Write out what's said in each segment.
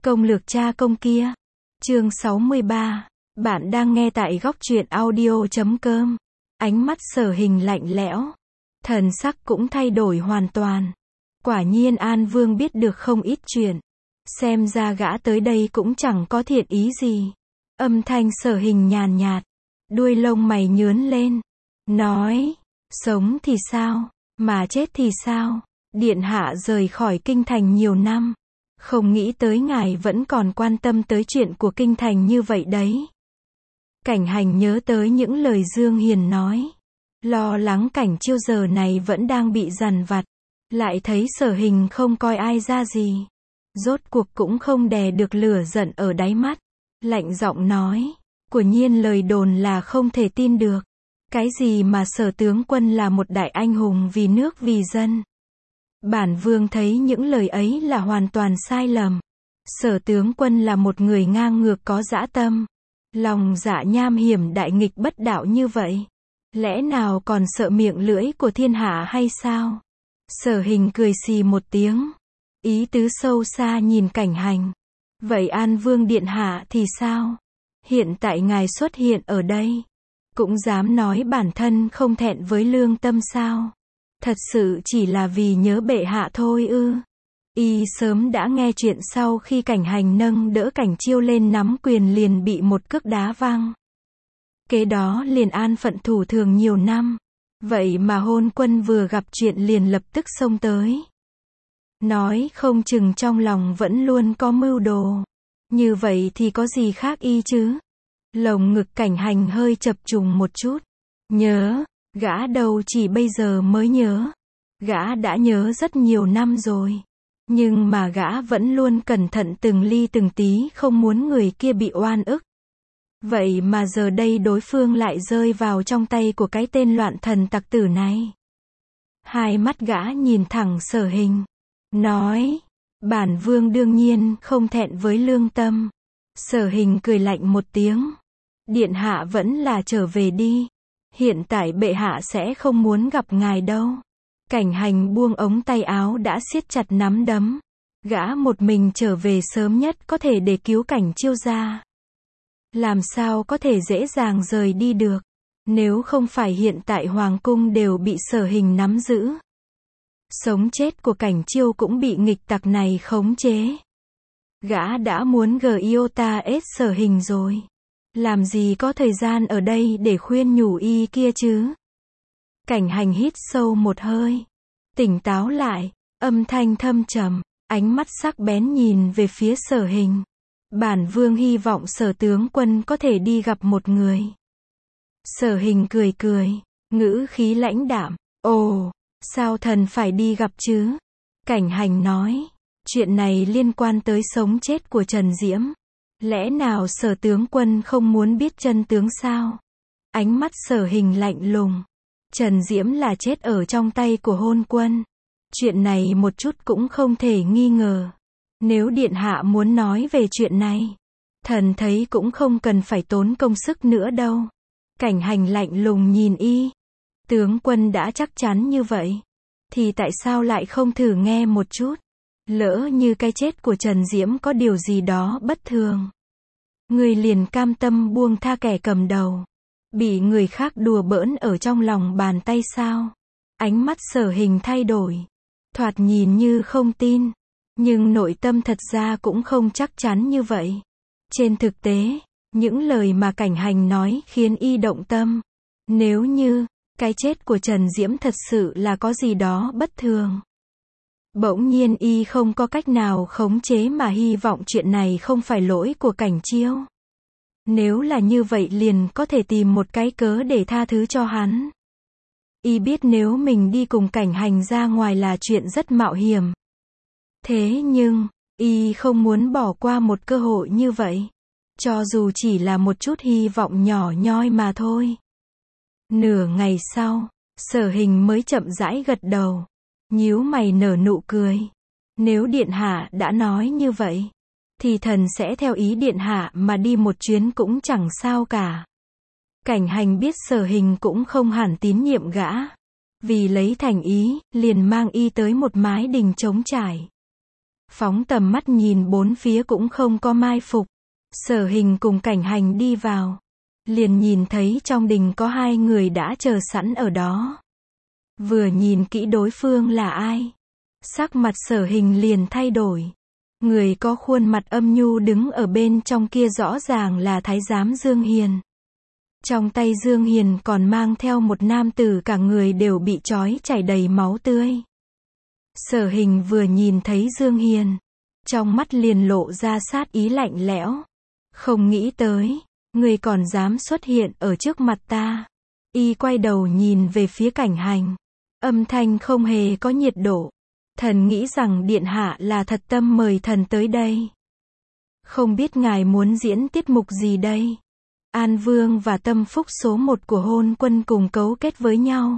Công lược cha công kia. Chương 63. Bạn đang nghe tại góc truyện audio.com. Ánh mắt Sở Hình lạnh lẽo. Thần sắc cũng thay đổi hoàn toàn. Quả nhiên An Vương biết được không ít chuyện. Xem ra gã tới đây cũng chẳng có thiện ý gì. Âm thanh Sở Hình nhàn nhạt. Đuôi lông mày nhướn lên. Nói. Sống thì sao? Mà chết thì sao? Điện hạ rời khỏi kinh thành nhiều năm. Không nghĩ tới ngài vẫn còn quan tâm tới chuyện của kinh thành như vậy đấy. Cảnh Hành nhớ tới những lời Dương Hiền nói. Lo lắng Cảnh Chiêu giờ này vẫn đang bị dằn vặt. Lại thấy Sở Hình không coi ai ra gì. Rốt cuộc cũng không đè được lửa giận ở đáy mắt. Lạnh giọng nói. Quả nhiên lời đồn là không thể tin được. Cái gì mà Sở tướng quân là một đại anh hùng vì nước vì dân. Bản vương thấy những lời ấy là hoàn toàn sai lầm. Sở tướng quân là một người ngang ngược có dã tâm. Lòng dạ nham hiểm đại nghịch bất đạo như vậy. Lẽ nào còn sợ miệng lưỡi của thiên hạ hay sao? Sở Hình cười xì một tiếng. Ý tứ sâu xa nhìn Cảnh Hành. Vậy An Vương điện hạ thì sao? Hiện tại ngài xuất hiện ở đây. Cũng dám nói bản thân không thẹn với lương tâm sao? Thật sự chỉ là vì nhớ bệ hạ thôi ư? Y sớm đã nghe chuyện sau khi Cảnh Hành nâng đỡ Cảnh Chiêu lên nắm quyền liền bị một cước đá văng. Kế đó liền an phận thủ thường nhiều năm. Vậy mà hôn quân vừa gặp chuyện liền lập tức xông tới. Nói không chừng trong lòng vẫn luôn có mưu đồ. Như vậy thì có gì khác y chứ? Lồng ngực Cảnh Hành hơi chập trùng một chút. Nhớ. Gã đâu chỉ bây giờ mới nhớ. Gã đã nhớ rất nhiều năm rồi. Nhưng mà gã vẫn luôn cẩn thận từng ly từng tí không muốn người kia bị oan ức. Vậy mà giờ đây đối phương lại rơi vào trong tay của cái tên loạn thần tặc tử này. Hai mắt gã nhìn thẳng Sở Hình. Nói. Bản vương đương nhiên không thẹn với lương tâm. Sở Hình cười lạnh một tiếng. Điện hạ vẫn là trở về đi. Hiện tại bệ hạ sẽ không muốn gặp ngài đâu. Cảnh Hành buông ống tay áo đã siết chặt nắm đấm. Gã một mình trở về sớm nhất có thể để cứu Cảnh Chiêu ra. Làm sao có thể dễ dàng rời đi được. Nếu không phải hiện tại hoàng cung đều bị Sở Hình nắm giữ. Sống chết của Cảnh Chiêu cũng bị nghịch tặc này khống chế. Gã đã muốn giota ết Sở Hình rồi. Làm gì có thời gian ở đây để khuyên nhủ y kia chứ? Cảnh Hành hít sâu một hơi. Tỉnh táo lại, âm thanh thâm trầm, ánh mắt sắc bén nhìn về phía Sở Hình. Bản vương hy vọng Sở tướng quân có thể đi gặp một người. Sở Hình cười cười, ngữ khí lãnh đạm. Ồ, sao thần phải đi gặp chứ? Cảnh Hành nói, chuyện này liên quan tới sống chết của Trần Diễm. Lẽ nào Sở tướng quân không muốn biết chân tướng sao? Ánh mắt Sở Hình lạnh lùng. Trần Diễm là chết ở trong tay của hôn quân. Chuyện này một chút cũng không thể nghi ngờ. Nếu điện hạ muốn nói về chuyện này, thần thấy cũng không cần phải tốn công sức nữa đâu. Cảnh Hành lạnh lùng nhìn y. Tướng quân đã chắc chắn như vậy, thì tại sao lại không thử nghe một chút? Lỡ như cái chết của Trần Diễm có điều gì đó bất thường, người liền cam tâm buông tha kẻ cầm đầu, bị người khác đùa bỡn ở trong lòng bàn tay sao? Ánh mắt Sở Hình thay đổi, thoạt nhìn như không tin, nhưng nội tâm thật ra cũng không chắc chắn như vậy. Trên thực tế, những lời mà Cảnh Hành nói khiến y động tâm. Nếu như cái chết của Trần Diễm thật sự là có gì đó bất thường, bỗng nhiên y không có cách nào khống chế mà hy vọng chuyện này không phải lỗi của Cảnh Chiêu. Nếu là như vậy liền có thể tìm một cái cớ để tha thứ cho hắn. Y biết nếu mình đi cùng Cảnh Hành ra ngoài là chuyện rất mạo hiểm. Thế nhưng, y không muốn bỏ qua một cơ hội như vậy. Cho dù chỉ là một chút hy vọng nhỏ nhoi mà thôi. Nửa ngày sau, Sở Hình mới chậm rãi gật đầu. Nhíu mày nở nụ cười. Nếu điện hạ đã nói như vậy, thì thần sẽ theo ý điện hạ mà đi một chuyến cũng chẳng sao cả. Cảnh Hành biết Sở Hình cũng không hẳn tín nhiệm gã. Vì lấy thành ý, liền mang y tới một mái đình trống trải. Phóng tầm mắt nhìn bốn phía cũng không có mai phục. Sở Hình cùng Cảnh Hành đi vào. Liền nhìn thấy trong đình có hai người đã chờ sẵn ở đó. Vừa nhìn kỹ đối phương là ai, sắc mặt Sở Hình liền thay đổi. Người có khuôn mặt âm nhu đứng ở bên trong kia rõ ràng là thái giám Dương Hiền. Trong tay Dương Hiền còn mang theo một nam tử cả người đều bị trói chảy đầy máu tươi. Sở Hình vừa nhìn thấy Dương Hiền, trong mắt liền lộ ra sát ý lạnh lẽo. Không nghĩ tới, ngươi còn dám xuất hiện ở trước mặt ta. Y quay đầu nhìn về phía Cảnh Hành. Âm thanh không hề có nhiệt độ. Thần nghĩ rằng điện hạ là thật tâm mời thần tới đây. Không biết ngài muốn diễn tiết mục gì đây? An Vương và tâm phúc số 1 của Hôn Quân cùng cấu kết với nhau.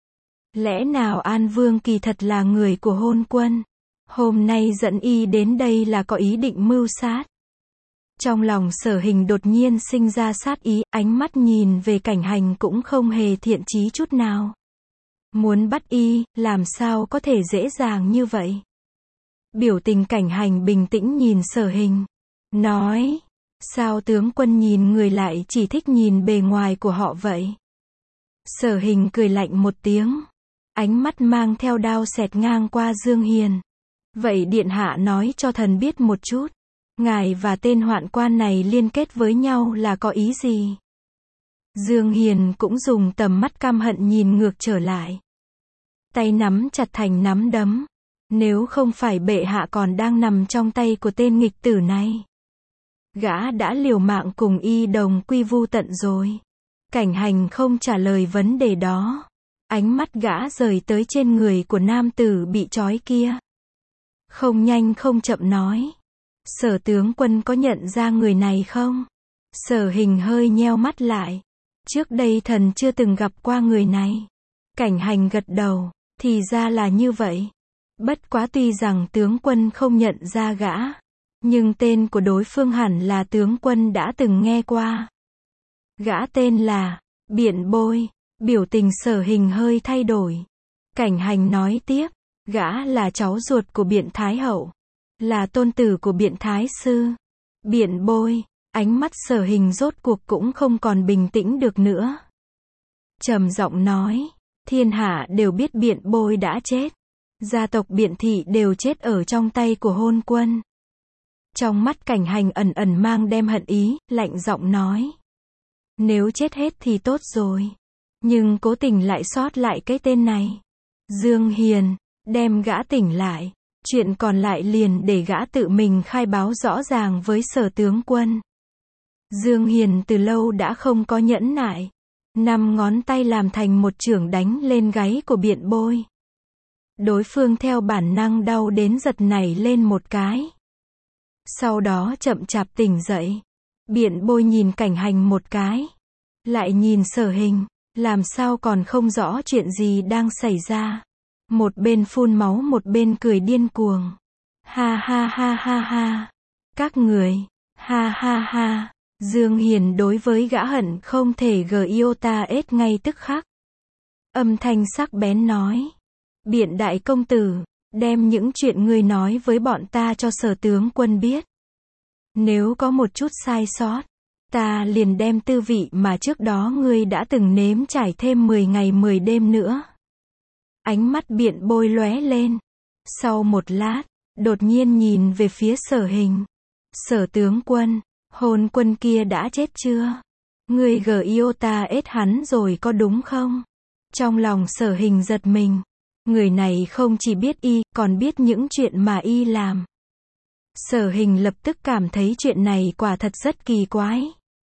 Lẽ nào An Vương kỳ thật là người của Hôn Quân? Hôm nay dẫn y đến đây là có ý định mưu sát. Trong lòng Sở Hình đột nhiên sinh ra sát ý, ánh mắt nhìn về Cảnh Hành cũng không hề thiện chí chút nào. Muốn bắt y, làm sao có thể dễ dàng như vậy? Biểu tình Cảnh Hành bình tĩnh nhìn Sở Hình. Nói, sao tướng quân nhìn người lại chỉ thích nhìn bề ngoài của họ vậy? Sở Hình cười lạnh một tiếng. Ánh mắt mang theo đao xẹt ngang qua Dương Hiền. Vậy điện hạ nói cho thần biết một chút. Ngài và tên hoạn quan này liên kết với nhau là có ý gì? Dương Hiền cũng dùng tầm mắt căm hận nhìn ngược trở lại. Tay nắm chặt thành nắm đấm. Nếu không phải bệ hạ còn đang nằm trong tay của tên nghịch tử này, gã đã liều mạng cùng y đồng quy vu tận rồi. Cảnh Hành không trả lời vấn đề đó. Ánh mắt gã rời tới trên người của nam tử bị trói kia. Không nhanh không chậm nói. Sở tướng quân có nhận ra người này không? Sở Hình hơi nheo mắt lại. Trước đây thần chưa từng gặp qua người này. Cảnh Hành gật đầu. Thì ra là như vậy. Bất quá tuy rằng tướng quân không nhận ra gã, nhưng tên của đối phương hẳn là tướng quân đã từng nghe qua. Gã tên là Biện Bôi. Biểu tình Sở Hình hơi thay đổi. Cảnh Hành nói tiếp. Gã là cháu ruột của Biện Thái Hậu. Là tôn tử của Biện Thái Sư. Biện Bôi. Ánh mắt Sở Hình rốt cuộc cũng không còn bình tĩnh được nữa. Trầm giọng nói. Thiên hạ đều biết Biện Bôi đã chết. Gia tộc Biện Thị đều chết ở trong tay của Hôn Quân. Trong mắt Cảnh Hành ẩn ẩn mang đem hận ý, lạnh giọng nói. Nếu chết hết thì tốt rồi. Nhưng cố tình lại sót lại cái tên này. Dương Hiền, đem gã tỉnh lại. Chuyện còn lại liền để gã tự mình khai báo rõ ràng với Sở tướng quân. Dương Hiền từ lâu đã không có nhẫn nại. 5 ngón tay làm thành một chưởng đánh lên gáy của Biện Bôi. Đối phương theo bản năng đau đến giật nảy lên một cái. Sau đó chậm chạp tỉnh dậy. Biện Bôi nhìn Cảnh Hành một cái. Lại nhìn Sở Hình. Làm sao còn không rõ chuyện gì đang xảy ra. Một bên phun máu một bên cười điên cuồng. Ha ha ha ha ha. Các người. Ha ha ha. Dương Hiền đối với gã hận không thể giota ết ngay tức khắc. Âm thanh sắc bén nói. Biện đại công tử, đem những chuyện ngươi nói với bọn ta cho Sở tướng quân biết. Nếu có một chút sai sót, ta liền đem tư vị mà trước đó ngươi đã từng nếm trải thêm 10 ngày 10 đêm nữa. Ánh mắt Biện Bôi lóe lên. Sau một lát, đột nhiên nhìn về phía Sở Hình. Sở tướng quân, Hôn Quân kia đã chết chưa? Ngươi giota ết hắn rồi có đúng không? Trong lòng Sở Hình giật mình. Người này không chỉ biết y, còn biết những chuyện mà y làm. Sở Hình lập tức cảm thấy chuyện này quả thật rất kỳ quái.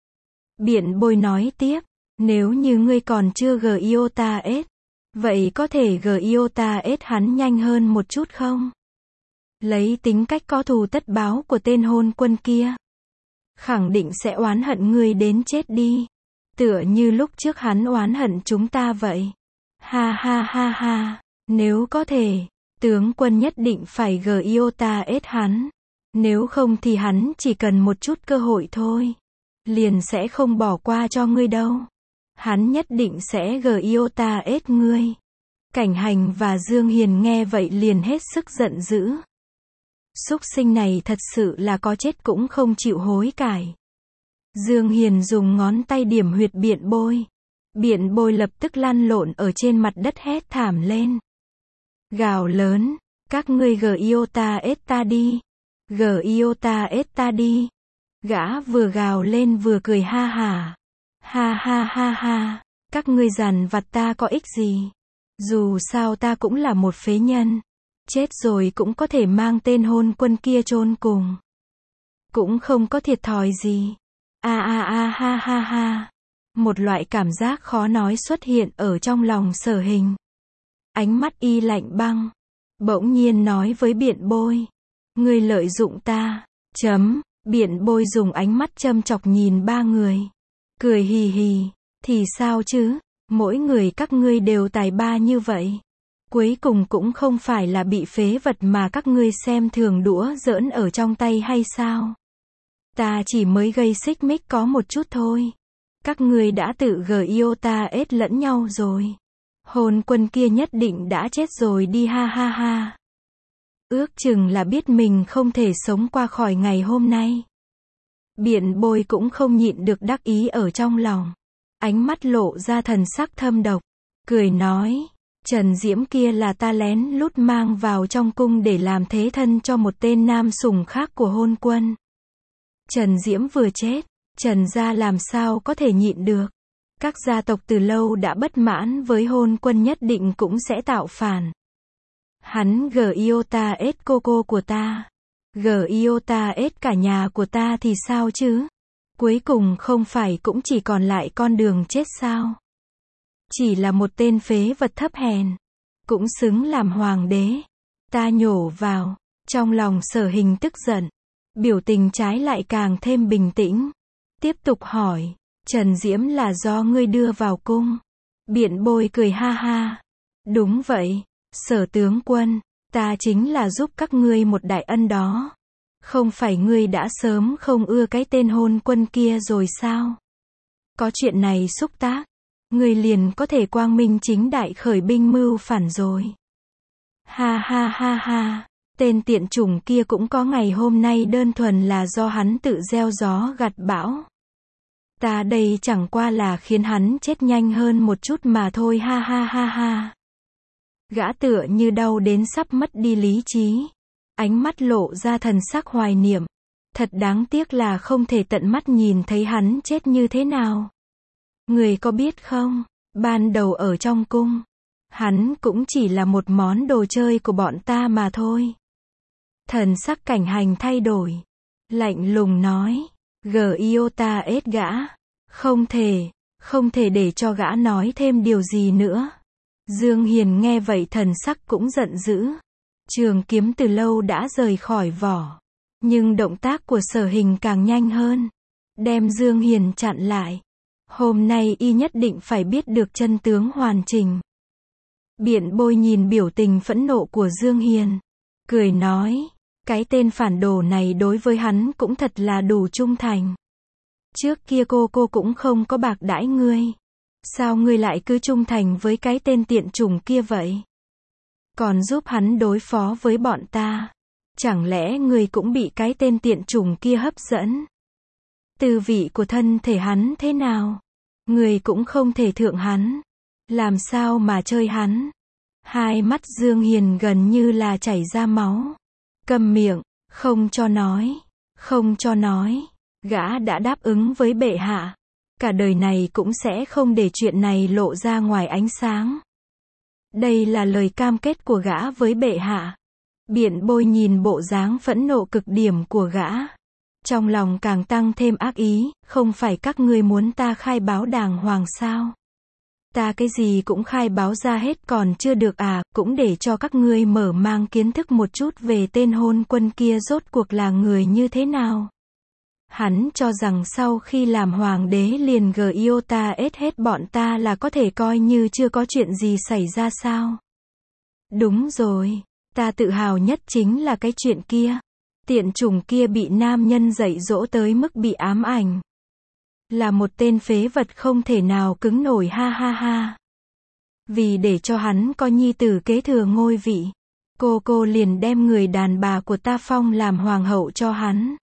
Biện Bôi nói tiếp. Nếu như ngươi còn chưa giota ết, vậy có thể giota ết hắn nhanh hơn một chút không? Lấy tính cách có thù tất báo của tên Hôn Quân kia, khẳng định sẽ oán hận ngươi đến chết đi. Tựa như lúc trước hắn oán hận chúng ta vậy. Ha ha ha ha. Nếu có thể, tướng quân nhất định phải giota ết hắn. Nếu không thì hắn chỉ cần một chút cơ hội thôi, liền sẽ không bỏ qua cho ngươi đâu. Hắn nhất định sẽ giota ết ngươi. Cảnh Hành và Dương Hiền nghe vậy liền hết sức giận dữ. Súc sinh này thật sự là có chết cũng không chịu hối cải. Dương Hiền dùng ngón tay điểm huyệt Biện Bôi. Biện Bôi lập tức lăn lộn ở trên mặt đất hét thảm lên. Gào lớn, các ngươi giota ết ta đi. Giota ết ta đi. Gã vừa gào lên vừa cười ha hả. Ha ha ha ha, các ngươi dằn vặt ta có ích gì? Dù sao ta cũng là một phế nhân. Chết rồi cũng có thể mang tên hôn quân kia chôn cùng. Cũng không có thiệt thòi gì. A a a ha ha ha. Một loại cảm giác khó nói xuất hiện ở trong lòng Sở Hình. Ánh mắt y lạnh băng. Bỗng nhiên nói với Biện Bôi. Ngươi lợi dụng ta. Biện Bôi dùng ánh mắt châm chọc nhìn ba người. Cười hì hì. Thì sao chứ? Mỗi người các ngươi đều tài ba như vậy. Cuối cùng cũng không phải là bị phế vật mà các ngươi xem thường đũa giỡn ở trong tay hay sao? Ta chỉ mới gây xích mích có một chút thôi. Các ngươi đã tự giota ết lẫn nhau rồi. Hôn quân kia nhất định đã chết rồi đi ha ha ha. Ước chừng là biết mình không thể sống qua khỏi ngày hôm nay. Biện Bôi cũng không nhịn được đắc ý ở trong lòng. Ánh mắt lộ ra thần sắc thâm độc. Cười nói. Trần Diễm kia là ta lén lút mang vào trong cung để làm thế thân cho một tên nam sủng khác của hôn quân. Trần Diễm vừa chết, Trần gia làm sao có thể nhịn được. Các gia tộc từ lâu đã bất mãn với hôn quân nhất định cũng sẽ tạo phản. Hắn giota ết cô của ta. Giota ết cả nhà của ta thì sao chứ? Cuối cùng không phải cũng chỉ còn lại con đường chết sao? Chỉ là một tên phế vật thấp hèn. Cũng xứng làm hoàng đế. Ta nhổ vào. Trong lòng Sở Hình tức giận. Biểu tình trái lại càng thêm bình tĩnh. Tiếp tục hỏi. Trần Diễm là do ngươi đưa vào cung. Biện Bôi cười ha ha. Đúng vậy. Sở tướng quân. Ta chính là giúp các ngươi một đại ân đó. Không phải ngươi đã sớm không ưa cái tên hôn quân kia rồi sao? Có chuyện này xúc tác. Ngươi liền có thể quang minh chính đại khởi binh mưu phản rồi. Ha ha ha ha. Tên tiện chủng kia cũng có ngày hôm nay đơn thuần là do hắn tự gieo gió gặt bão. Ta đây chẳng qua là khiến hắn chết nhanh hơn một chút mà thôi ha ha ha ha. Gã tựa như đau đến sắp mất đi lý trí. Ánh mắt lộ ra thần sắc hoài niệm. Thật đáng tiếc là không thể tận mắt nhìn thấy hắn chết như thế nào. Người có biết không, ban đầu ở trong cung, hắn cũng chỉ là một món đồ chơi của bọn ta mà thôi. Thần sắc Cảnh Hành thay đổi. Lạnh lùng nói. Giota ết gã. Không thể để cho gã nói thêm điều gì nữa. Dương Hiền nghe vậy thần sắc cũng giận dữ. Trường kiếm từ lâu đã rời khỏi vỏ. Nhưng động tác của Sở Hình càng nhanh hơn. Đem Dương Hiền chặn lại. Hôm nay y nhất định phải biết được chân tướng hoàn chỉnh. Biện Bôi nhìn biểu tình phẫn nộ của Dương Hiền. Cười nói. Cái tên phản đồ này đối với hắn cũng thật là đủ trung thành. Trước kia cô cũng không có bạc đãi ngươi. Sao ngươi lại cứ trung thành với cái tên tiện chủng kia vậy? Còn giúp hắn đối phó với bọn ta. Chẳng lẽ ngươi cũng bị cái tên tiện chủng kia hấp dẫn? Tư vị của thân thể hắn thế nào? Ngươi cũng không thể thượng hắn. Làm sao mà chơi hắn? Hai mắt Dương Hiền gần như là chảy ra máu. Câm miệng, không cho nói. Không cho nói. Gã đã đáp ứng với bệ hạ. Cả đời này cũng sẽ không để chuyện này lộ ra ngoài ánh sáng. Đây là lời cam kết của gã với bệ hạ. Biện Bôi nhìn bộ dáng phẫn nộ cực điểm của gã. Trong lòng càng tăng thêm ác ý, không phải các ngươi muốn ta khai báo đàng hoàng sao? Ta cái gì cũng khai báo ra hết còn chưa được à, cũng để cho các ngươi mở mang kiến thức một chút về tên hôn quân kia rốt cuộc là người như thế nào. Hắn cho rằng sau khi làm hoàng đế liền giota ết hết bọn ta là có thể coi như chưa có chuyện gì xảy ra sao? Đúng rồi, ta tự hào nhất chính là cái chuyện kia. Tiện chủng kia bị nam nhân dạy dỗ tới mức bị ám ảnh. Là một tên phế vật không thể nào cứng nổi ha ha ha. Vì để cho hắn có nhi tử kế thừa ngôi vị. cô liền đem người đàn bà của ta phong làm hoàng hậu cho hắn.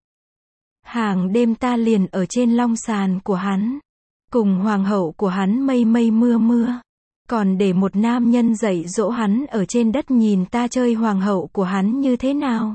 Hàng đêm ta liền ở trên long sàn của hắn, cùng hoàng hậu của hắn mây mây mưa mưa. Còn để một nam nhân dạy dỗ hắn ở trên đất nhìn ta chơi hoàng hậu của hắn như thế nào.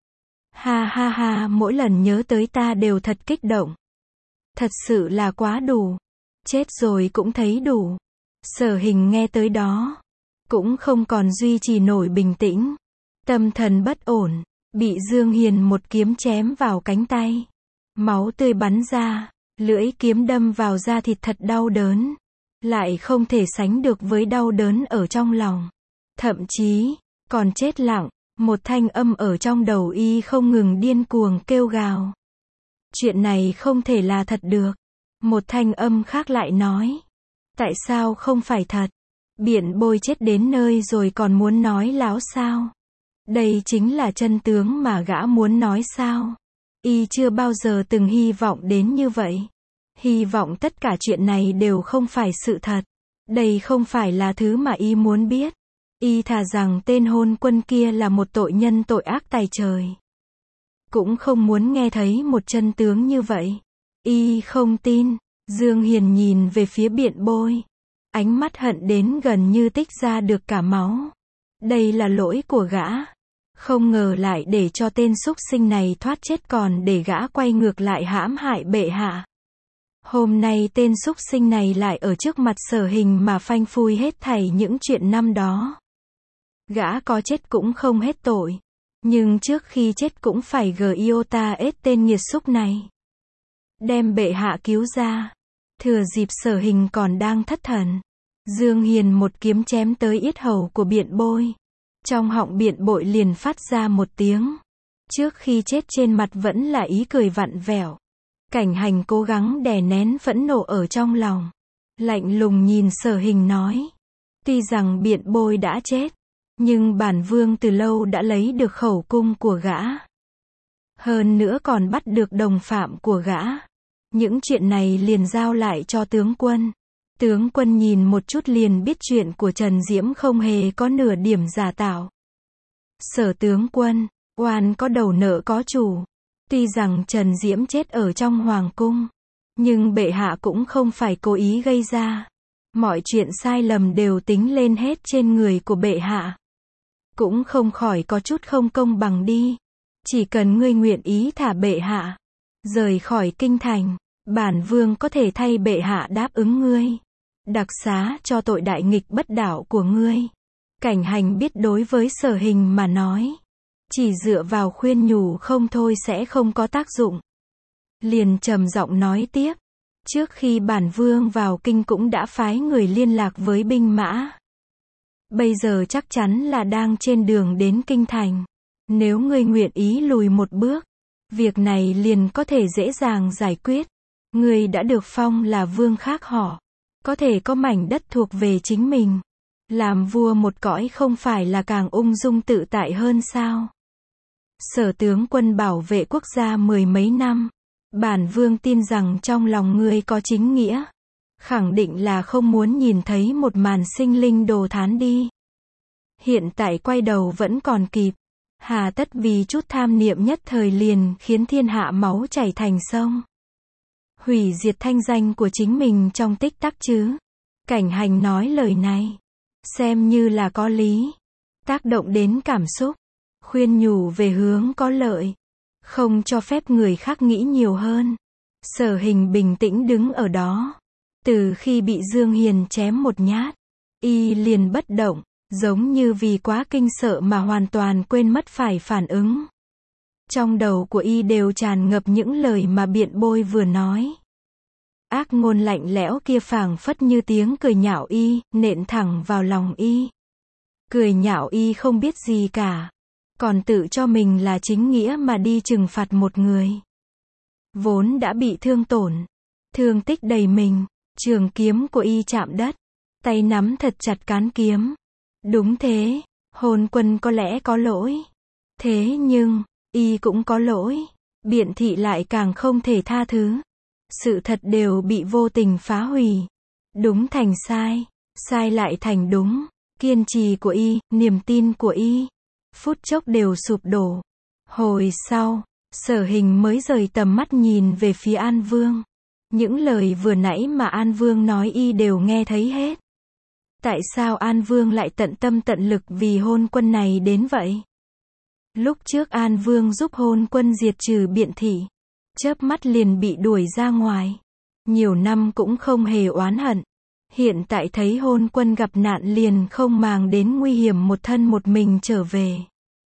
Ha ha ha, mỗi lần nhớ tới ta đều thật kích động. Thật sự là quá đủ. Chết rồi cũng thấy đủ. Sở Hình nghe tới đó, cũng không còn duy trì nổi bình tĩnh. Tâm thần bất ổn, bị Dương Hiền một kiếm chém vào cánh tay. Máu tươi bắn ra, lưỡi kiếm đâm vào da thịt thật đau đớn. Lại không thể sánh được với đau đớn ở trong lòng. Thậm chí, còn chết lặng, một thanh âm ở trong đầu y không ngừng điên cuồng kêu gào. Chuyện này không thể là thật được. Một thanh âm khác lại nói. Tại sao không phải thật? Biện Bôi chết đến nơi rồi còn muốn nói láo sao? Đây chính là chân tướng mà gã muốn nói sao? Y chưa bao giờ từng hy vọng đến như vậy. Hy vọng tất cả chuyện này đều không phải sự thật. Đây không phải là thứ mà y muốn biết. Y thà rằng tên hôn quân kia là một tội nhân tội ác tày trời. Cũng không muốn nghe thấy một chân tướng như vậy. Y không tin. Dương Hiền nhìn về phía Biện Bôi. Ánh mắt hận đến gần như tích ra được cả máu. Đây là lỗi của gã. Không ngờ lại để cho tên súc sinh này thoát chết còn để gã quay ngược lại hãm hại bệ hạ. Hôm nay tên súc sinh này lại ở trước mặt Sở Hình mà phanh phui hết thảy những chuyện năm đó. Gã có chết cũng không hết tội. Nhưng trước khi chết cũng phải giota ết tên nghiệt xúc này. Đem bệ hạ cứu ra. Thừa dịp Sở Hình còn đang thất thần. Dương Hiền một kiếm chém tới yết hầu của Biện Bôi. Trong họng Biện Bội liền phát ra một tiếng. Trước khi chết trên mặt vẫn là ý cười vặn vẹo. Cảnh Hành cố gắng đè nén phẫn nộ ở trong lòng. Lạnh lùng nhìn Sở Hình nói. Tuy rằng Biện Bôi đã chết. Nhưng bản vương từ lâu đã lấy được khẩu cung của gã. Hơn nữa còn bắt được đồng phạm của gã. Những chuyện này liền giao lại cho tướng quân. Tướng quân nhìn một chút liền biết chuyện của Trần Diễm không hề có nửa điểm giả tạo. Sở tướng quân, oan có đầu nợ có chủ. Tuy rằng Trần Diễm chết ở trong hoàng cung, nhưng bệ hạ cũng không phải cố ý gây ra. Mọi chuyện sai lầm đều tính lên hết trên người của bệ hạ. Cũng không khỏi có chút không công bằng đi. Chỉ cần ngươi nguyện ý thả bệ hạ rời khỏi kinh thành, bản vương có thể thay bệ hạ đáp ứng ngươi. Đặc xá cho tội đại nghịch bất đạo của ngươi. Cảnh Hành biết đối với Sở Hình mà nói, chỉ dựa vào khuyên nhủ không thôi sẽ không có tác dụng. Liền trầm giọng nói tiếp. Trước khi bản vương vào kinh cũng đã phái người liên lạc với binh mã. Bây giờ chắc chắn là đang trên đường đến kinh thành. Nếu ngươi nguyện ý lùi một bước, việc này liền có thể dễ dàng giải quyết. Ngươi đã được phong là vương khác họ. Có thể có mảnh đất thuộc về chính mình. Làm vua một cõi không phải là càng ung dung tự tại hơn sao? Sở tướng quân bảo vệ quốc gia mười mấy năm. Bản vương tin rằng trong lòng ngươi có chính nghĩa. Khẳng định là không muốn nhìn thấy một màn sinh linh đồ thán đi. Hiện tại quay đầu vẫn còn kịp. Hà tất vì chút tham niệm nhất thời liền khiến thiên hạ máu chảy thành sông. Hủy diệt thanh danh của chính mình trong tích tắc chứ. Cảnh Hành nói lời này. Xem như là có lý. Tác động đến cảm xúc. Khuyên nhủ về hướng có lợi. Không cho phép người khác nghĩ nhiều hơn. Sở Hình bình tĩnh đứng ở đó. Từ khi bị Dương Hiền chém một nhát, y liền bất động, giống như vì quá kinh sợ mà hoàn toàn quên mất phải phản ứng. Trong đầu của y đều tràn ngập những lời mà Biện Bôi vừa nói. Ác ngôn lạnh lẽo kia phảng phất như tiếng cười nhạo y, nện thẳng vào lòng y. Cười nhạo y không biết gì cả. Còn tự cho mình là chính nghĩa mà đi trừng phạt một người vốn đã bị thương tổn, thương tích đầy mình. Trường kiếm của y chạm đất, tay nắm thật chặt cán kiếm. Đúng thế, hôn quân có lẽ có lỗi. Thế nhưng, y cũng có lỗi. Biện thị lại càng không thể tha thứ. Sự thật đều bị vô tình phá hủy. Đúng thành sai, sai lại thành đúng. Kiên trì của y, niềm tin của y, phút chốc đều sụp đổ. Hồi sau, Sở Hình mới rời tầm mắt nhìn về phía An Vương. Những lời vừa nãy mà An Vương nói y đều nghe thấy hết. Tại sao An Vương lại tận tâm tận lực vì Hôn Quân này đến vậy? Lúc trước An Vương giúp Hôn Quân diệt trừ Biện thị, chớp mắt liền bị đuổi ra ngoài. Nhiều năm cũng không hề oán hận. Hiện tại thấy Hôn Quân gặp nạn liền không màng đến nguy hiểm một thân một mình trở về.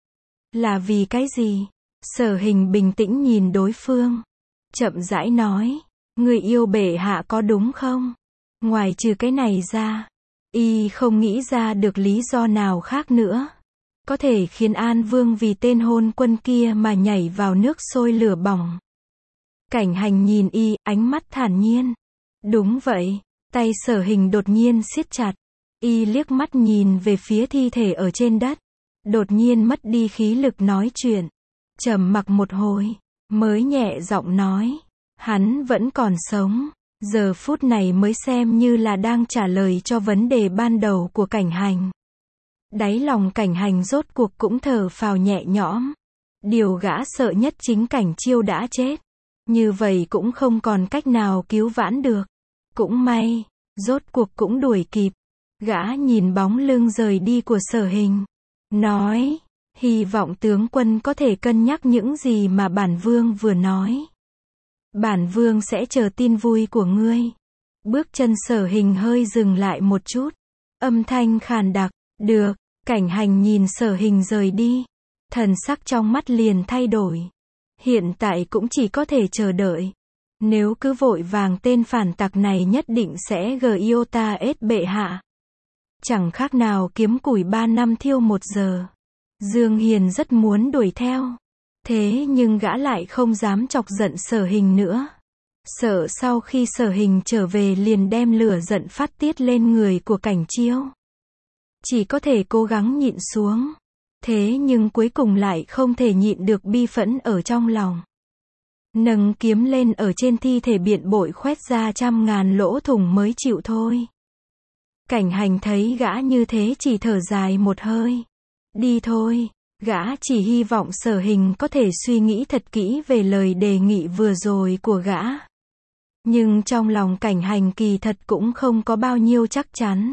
Là vì cái gì? Sở Hình bình tĩnh nhìn đối phương, chậm rãi nói, người yêu bệ hạ có đúng không? Ngoài trừ cái này ra, y không nghĩ ra được lý do nào khác nữa có thể khiến An Vương vì tên Hôn Quân kia mà nhảy vào nước sôi lửa bỏng. Cảnh Hành nhìn y, ánh mắt thản nhiên. Đúng vậy. Tay Sở Hình đột nhiên siết chặt. Y liếc mắt nhìn về phía thi thể ở trên đất. Đột nhiên mất đi khí lực nói chuyện. Trầm mặc một hồi, mới nhẹ giọng nói. Hắn vẫn còn sống. Giờ phút này mới xem như là đang trả lời cho vấn đề ban đầu của Cảnh Hành. Đáy lòng Cảnh Hành rốt cuộc cũng thở phào nhẹ nhõm. Điều gã sợ nhất chính Cảnh Chiêu đã chết. Như vậy cũng không còn cách nào cứu vãn được. Cũng may, rốt cuộc cũng đuổi kịp. Gã nhìn bóng lưng rời đi của Sở Hình, nói, hy vọng tướng quân có thể cân nhắc những gì mà bản vương vừa nói. Bản vương sẽ chờ tin vui của ngươi. Bước chân Sở Hình hơi dừng lại một chút. Âm thanh khàn đặc, được. Cảnh Hành nhìn Sở Hình rời đi. Thần sắc trong mắt liền thay đổi. Hiện tại cũng chỉ có thể chờ đợi. Nếu cứ vội vàng tên phản tặc này nhất định sẽ Giota bệ hạ. Chẳng khác nào kiếm củi 3 năm thiêu 1 giờ. Dương Hiền rất muốn đuổi theo. Thế nhưng gã lại không dám chọc giận Sở Hình nữa. Sợ sau khi Sở Hình trở về liền đem lửa giận phát tiết lên người của Cảnh Chiêu. Chỉ có thể cố gắng nhịn xuống. Thế nhưng cuối cùng lại không thể nhịn được bi phẫn ở trong lòng. Nâng kiếm lên ở trên thi thể biện bội khoét ra 100.000 lỗ thủng mới chịu thôi. Cảnh Hành thấy gã như thế chỉ thở dài một hơi. Đi thôi. Gã chỉ hy vọng Sở Hình có thể suy nghĩ thật kỹ về lời đề nghị vừa rồi của gã. Nhưng trong lòng Cảnh Hành kỳ thật cũng không có bao nhiêu chắc chắn.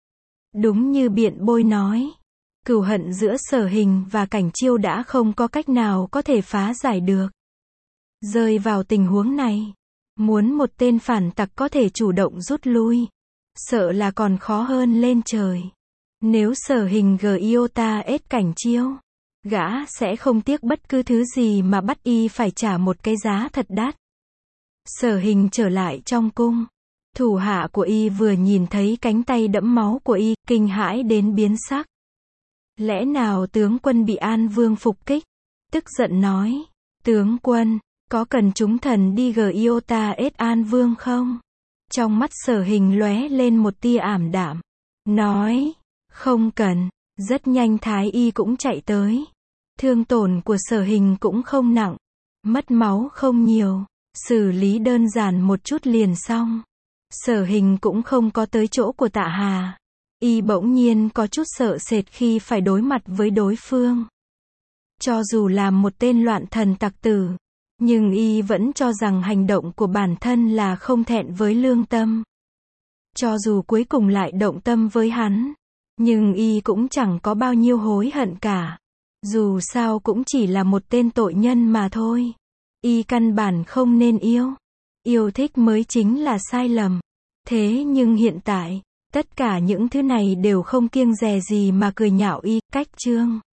Đúng như biện bôi nói. Cừu hận giữa Sở Hình và Cảnh Chiêu đã không có cách nào có thể phá giải được. Rơi vào tình huống này, muốn một tên phản tặc có thể chủ động rút lui, sợ là còn khó hơn lên trời. Nếu Sở Hình Giota Cảnh Chiêu, gã sẽ không tiếc bất cứ thứ gì mà bắt y phải trả một cái giá thật đắt. Sở Hình trở lại trong cung. Thủ hạ của y vừa nhìn thấy cánh tay đẫm máu của y, kinh hãi đến biến sắc. Lẽ nào tướng quân bị An Vương phục kích? Tức giận nói, tướng quân, có cần chúng thần đi Giota An Vương không? Trong mắt Sở Hình lóe lên một tia ảm đạm. Nói, không cần. Rất nhanh Thái Y cũng chạy tới. Thương tổn của Sở Hình cũng không nặng. Mất máu không nhiều. Xử lý đơn giản một chút liền xong. Sở Hình cũng không có tới chỗ của Tạ Hà. Y bỗng nhiên có chút sợ sệt khi phải đối mặt với đối phương. Cho dù là một tên loạn thần tặc tử, nhưng y vẫn cho rằng hành động của bản thân là không thẹn với lương tâm. Cho dù cuối cùng lại động tâm với hắn, nhưng y cũng chẳng có bao nhiêu hối hận cả. Dù sao cũng chỉ là một tên tội nhân mà thôi. Y căn bản không nên yêu. Yêu thích mới chính là sai lầm. Thế nhưng hiện tại, tất cả những thứ này đều không kiêng dè gì mà cười nhạo y. Cách chương